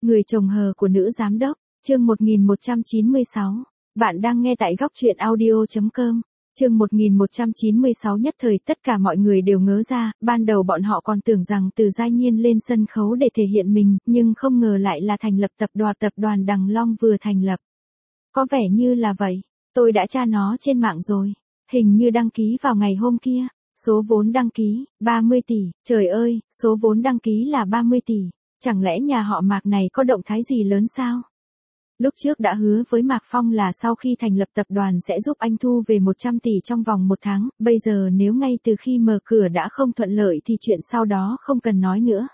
Người chồng hờ của nữ giám đốc, chương 1196. Bạn đang nghe tại góc truyện audio.com. Chương 1196. Nhất thời tất cả mọi người đều ngớ ra, ban đầu bọn họ còn tưởng rằng Từ Giai Nhiên lên sân khấu để thể hiện mình, nhưng không ngờ lại là thành lập tập đoàn Đằng Long vừa thành lập. Có vẻ như là vậy, tôi đã tra nó trên mạng rồi, hình như đăng ký vào ngày hôm kia, số vốn đăng ký, 30 tỷ, trời ơi, số vốn đăng ký là 30 tỷ. Chẳng lẽ nhà họ Mạc này có động thái gì lớn sao? Lúc trước đã hứa với Mạc Phong là sau khi thành lập tập đoàn sẽ giúp anh thu về 100 tỷ trong vòng 1 tháng, bây giờ nếu ngay từ khi mở cửa đã không thuận lợi thì chuyện sau đó không cần nói nữa.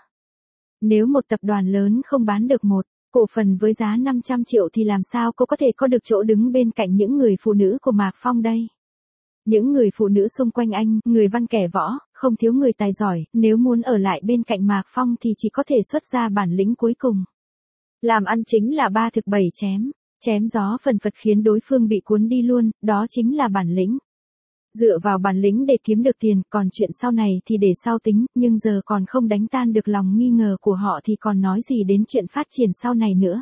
Nếu một tập đoàn lớn không bán được một cổ phần với giá 500 triệu thì làm sao cô có thể có được chỗ đứng bên cạnh những người phụ nữ của Mạc Phong đây? Những người phụ nữ xung quanh anh, người văn kẻ võ, không thiếu người tài giỏi, nếu muốn ở lại bên cạnh Mạc Phong thì chỉ có thể xuất ra bản lĩnh cuối cùng. Làm ăn chính là 3 thực 7 chém gió phần phật khiến đối phương bị cuốn đi luôn, đó chính là bản lĩnh. Dựa vào bản lĩnh để kiếm được tiền, còn chuyện sau này thì để sau tính, nhưng giờ còn không đánh tan được lòng nghi ngờ của họ thì còn nói gì đến chuyện phát triển sau này nữa.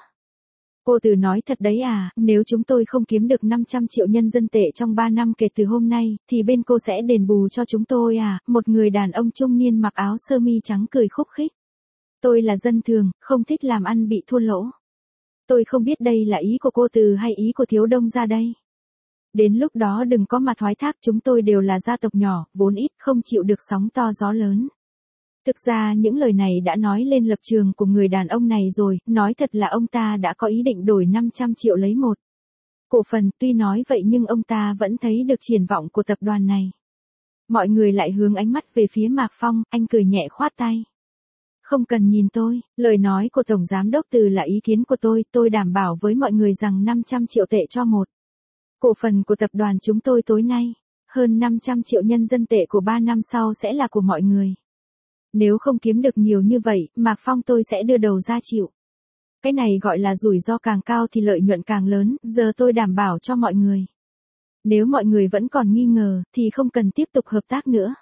Cô Từ nói thật đấy à, nếu chúng tôi không kiếm được 500 triệu nhân dân tệ trong 3 năm kể từ hôm nay, thì bên cô sẽ đền bù cho chúng tôi à, một người đàn ông trung niên mặc áo sơ mi trắng cười khúc khích. Tôi là dân thường, không thích làm ăn bị thua lỗ. Tôi không biết đây là ý của cô Từ hay ý của Thiếu Đông ra đây. Đến lúc đó đừng có mà thoái thác, chúng tôi đều là gia tộc nhỏ, vốn ít, không chịu được sóng to gió lớn. Thực ra những lời này đã nói lên lập trường của người đàn ông này rồi, nói thật là ông ta đã có ý định đổi 500 triệu lấy một cổ phần, tuy nói vậy nhưng ông ta vẫn thấy được triển vọng của tập đoàn này. Mọi người lại hướng ánh mắt về phía Mạc Phong, anh cười nhẹ khoát tay. Không cần nhìn tôi, lời nói của Tổng Giám đốc Từ là ý kiến của tôi đảm bảo với mọi người rằng 500 triệu tệ cho một cổ phần của tập đoàn chúng tôi tối nay, hơn 500 triệu nhân dân tệ của 3 năm sau sẽ là của mọi người. Nếu không kiếm được nhiều như vậy, Mạc Phong tôi sẽ đưa đầu ra chịu. Cái này gọi là rủi ro càng cao thì lợi nhuận càng lớn, giờ tôi đảm bảo cho mọi người. Nếu mọi người vẫn còn nghi ngờ, thì không cần tiếp tục hợp tác nữa.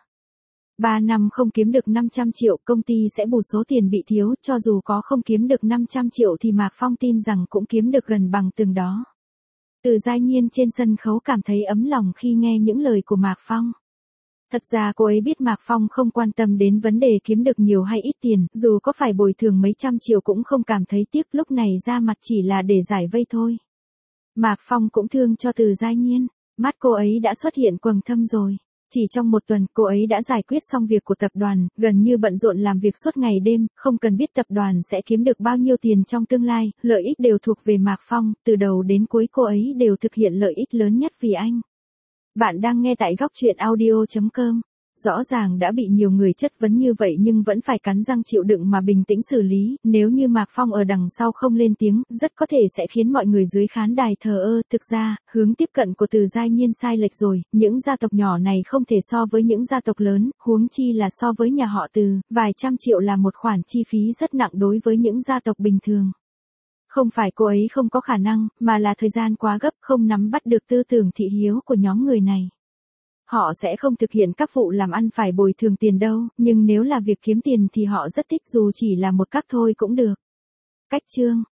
3 năm không kiếm được 500 triệu, công ty sẽ bù số tiền bị thiếu, cho dù có không kiếm được 500 triệu thì Mạc Phong tin rằng cũng kiếm được gần bằng từng đó. Từ Giai Nhiên trên sân khấu cảm thấy ấm lòng khi nghe những lời của Mạc Phong. Thật ra cô ấy biết Mạc Phong không quan tâm đến vấn đề kiếm được nhiều hay ít tiền, dù có phải bồi thường mấy trăm triệu cũng không cảm thấy tiếc, lúc này ra mặt chỉ là để giải vây thôi. Mạc Phong cũng thương cho Từ Giai Nhiên, mắt cô ấy đã xuất hiện quầng thâm rồi. Chỉ trong 1 tuần, cô ấy đã giải quyết xong việc của tập đoàn, gần như bận rộn làm việc suốt ngày đêm, không cần biết tập đoàn sẽ kiếm được bao nhiêu tiền trong tương lai, lợi ích đều thuộc về Mạc Phong, từ đầu đến cuối cô ấy đều thực hiện lợi ích lớn nhất vì anh. Bạn đang nghe tại góc truyện audio.com. Rõ ràng đã bị nhiều người chất vấn như vậy nhưng vẫn phải cắn răng chịu đựng mà bình tĩnh xử lý, nếu như Mạc Phong ở đằng sau không lên tiếng, rất có thể sẽ khiến mọi người dưới khán đài thờ ơ. Thực ra, hướng tiếp cận của Từ Giai Nhiên sai lệch rồi, những gia tộc nhỏ này không thể so với những gia tộc lớn, huống chi là so với nhà họ Từ, vài trăm triệu là một khoản chi phí rất nặng đối với những gia tộc bình thường. Không phải cô ấy không có khả năng, mà là thời gian quá gấp, không nắm bắt được tư tưởng thị hiếu của nhóm người này. Họ sẽ không thực hiện các vụ làm ăn phải bồi thường tiền đâu, nhưng nếu là việc kiếm tiền thì họ rất thích dù chỉ là một cách thôi cũng được. Cách chương